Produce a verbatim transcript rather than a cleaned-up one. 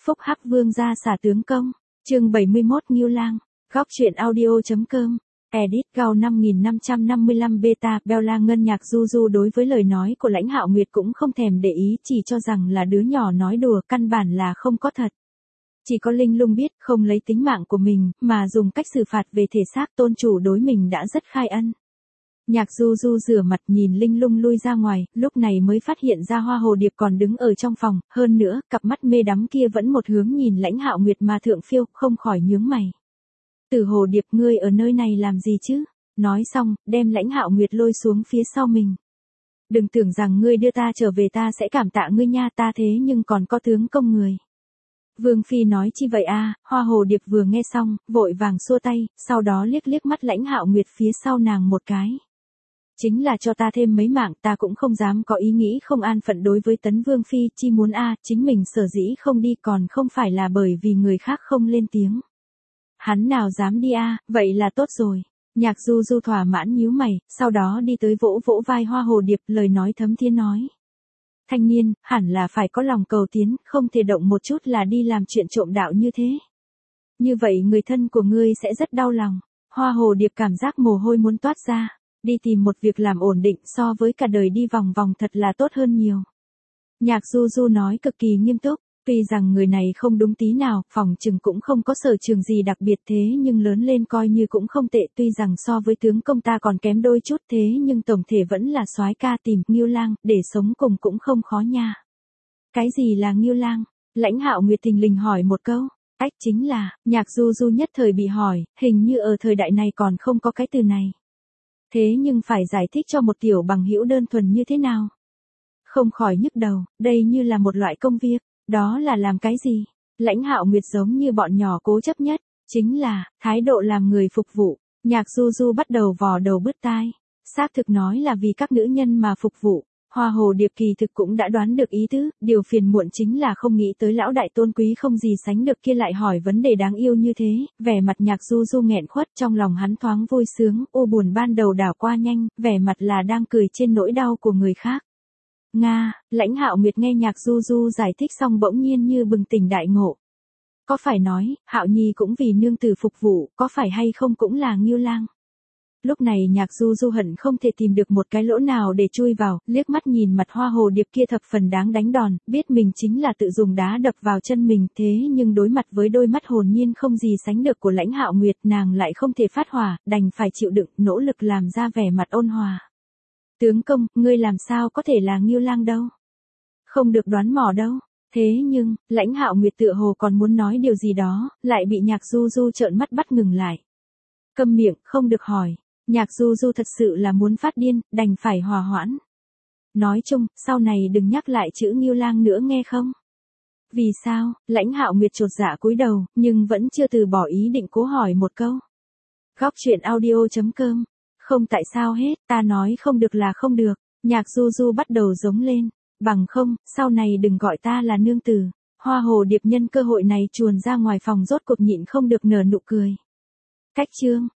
Phúc Hắc Vương gia xả tướng công, chương bảy mươi mốt Ngưu Lang, góc truyện audio.com, edit Gao năm nghìn năm trăm năm mươi lăm beta. Bella ngân nhạc du du đối với lời nói của Lãnh Hạo Nguyệt cũng không thèm để ý, chỉ cho rằng là đứa nhỏ nói đùa, căn bản là không có thật. Chỉ có Linh Lung biết, không lấy tính mạng của mình, mà dùng cách xử phạt về thể xác, tôn chủ đối mình đã rất khai ân. Nhạc du du rửa mặt nhìn Linh Lung lui ra ngoài, lúc này mới phát hiện ra Hoa Hồ Điệp còn đứng ở trong phòng, hơn nữa, cặp mắt mê đắm kia vẫn một hướng nhìn Lãnh Hạo Nguyệt mà thượng phiêu, không khỏi nhướng mày. Tử Hồ Điệp, ngươi ở nơi này làm gì chứ? Nói xong, đem Lãnh Hạo Nguyệt lôi xuống phía sau mình. Đừng tưởng rằng ngươi đưa ta trở về ta sẽ cảm tạ ngươi nha, ta thế nhưng còn có tướng công người. Vương Phi nói chi vậy a? Hoa Hồ Điệp vừa nghe xong, vội vàng xua tay, sau đó liếc liếc mắt Lãnh Hạo Nguyệt phía sau nàng một cái. Chính là cho ta thêm mấy mạng, ta cũng không dám có ý nghĩ không an phận đối với Tấn Vương Phi, chi muốn a, chính mình sở dĩ không đi còn không phải là bởi vì người khác không lên tiếng. Hắn nào dám đi a, vậy là tốt rồi. Nhạc du du thỏa mãn nhíu mày, sau đó đi tới vỗ vỗ vai Hoa Hồ Điệp, lời nói thấm thiên nói. Thanh niên, hẳn là phải có lòng cầu tiến, không thể động một chút là đi làm chuyện trộm đạo như thế. Như vậy người thân của ngươi sẽ rất đau lòng. Hoa Hồ Điệp cảm giác mồ hôi muốn toát ra. Đi tìm một việc làm ổn định so với cả đời đi vòng vòng thật là tốt hơn nhiều. Nhạc du du nói cực kỳ nghiêm túc. Tuy rằng người này không đúng tí nào, phòng trừng cũng không có sở trường gì đặc biệt thế nhưng lớn lên coi như cũng không tệ, tuy rằng so với tướng công ta còn kém đôi chút thế nhưng tổng thể vẫn là soái ca tìm Ngưu Lang, để sống cùng cũng không khó nha. Cái gì là Ngưu Lang? Lãnh Hạo Nguyệt thình lình hỏi một câu. Ách chính là, Nhạc du du nhất thời bị hỏi, hình như ở thời đại này còn không có cái từ này. Thế nhưng phải giải thích cho một tiểu bằng hữu đơn thuần như thế nào? Không khỏi nhức đầu, đây như là một loại công việc. Đó là làm cái gì? Lãnh Hạo Nguyệt giống như bọn nhỏ cố chấp nhất, chính là, thái độ làm người phục vụ. Nhạc du du bắt đầu vò đầu bứt tai. Xác thực nói là vì các nữ nhân mà phục vụ. Hoa Hồ Điệp kỳ thực cũng đã đoán được ý tứ, điều phiền muộn chính là không nghĩ tới lão đại tôn quý không gì sánh được kia lại hỏi vấn đề đáng yêu như thế, vẻ mặt Nhạc du du nghẹn khuất, trong lòng hắn thoáng vui sướng, u buồn ban đầu đảo qua nhanh, vẻ mặt là đang cười trên nỗi đau của người khác. Nga, Lãnh Hạo Nguyệt nghe Nhạc du du giải thích xong bỗng nhiên như bừng tỉnh đại ngộ. Có phải nói, Hạo Nhi cũng vì nương tử phục vụ, có phải hay không cũng là Ngưu Lang? Lúc này Nhạc du du hận không thể tìm được một cái lỗ nào để chui vào, liếc mắt nhìn mặt Hoa Hồ Điệp kia thập phần đáng đánh đòn, biết mình chính là tự dùng đá đập vào chân mình, thế nhưng đối mặt với đôi mắt hồn nhiên không gì sánh được của Lãnh Hạo Nguyệt, nàng lại không thể phát hỏa, đành phải chịu đựng, nỗ lực làm ra vẻ mặt ôn hòa. Tướng công, ngươi làm sao có thể là Ngưu Lang đâu? Không được đoán mò đâu. Thế nhưng, Lãnh Hạo Nguyệt tựa hồ còn muốn nói điều gì đó, lại bị Nhạc du du trợn mắt bắt ngừng lại. Câm miệng, không được hỏi. Nhạc du du thật sự là muốn phát điên, đành phải hòa hoãn. Nói chung, sau này đừng nhắc lại chữ Ngưu Lang nữa nghe không? Vì sao? Lãnh Hạo Nguyệt chột dạ cúi đầu, nhưng vẫn chưa từ bỏ ý định cố hỏi một câu. Góc truyện audio.com. Không tại sao hết, ta nói không được là không được. Nhạc du du bắt đầu giống lên. Bằng không, sau này đừng gọi ta là nương tử. Hoa Hồ Điệp nhân cơ hội này chuồn ra ngoài phòng rốt cuộc nhịn không được nở nụ cười. Cách chương.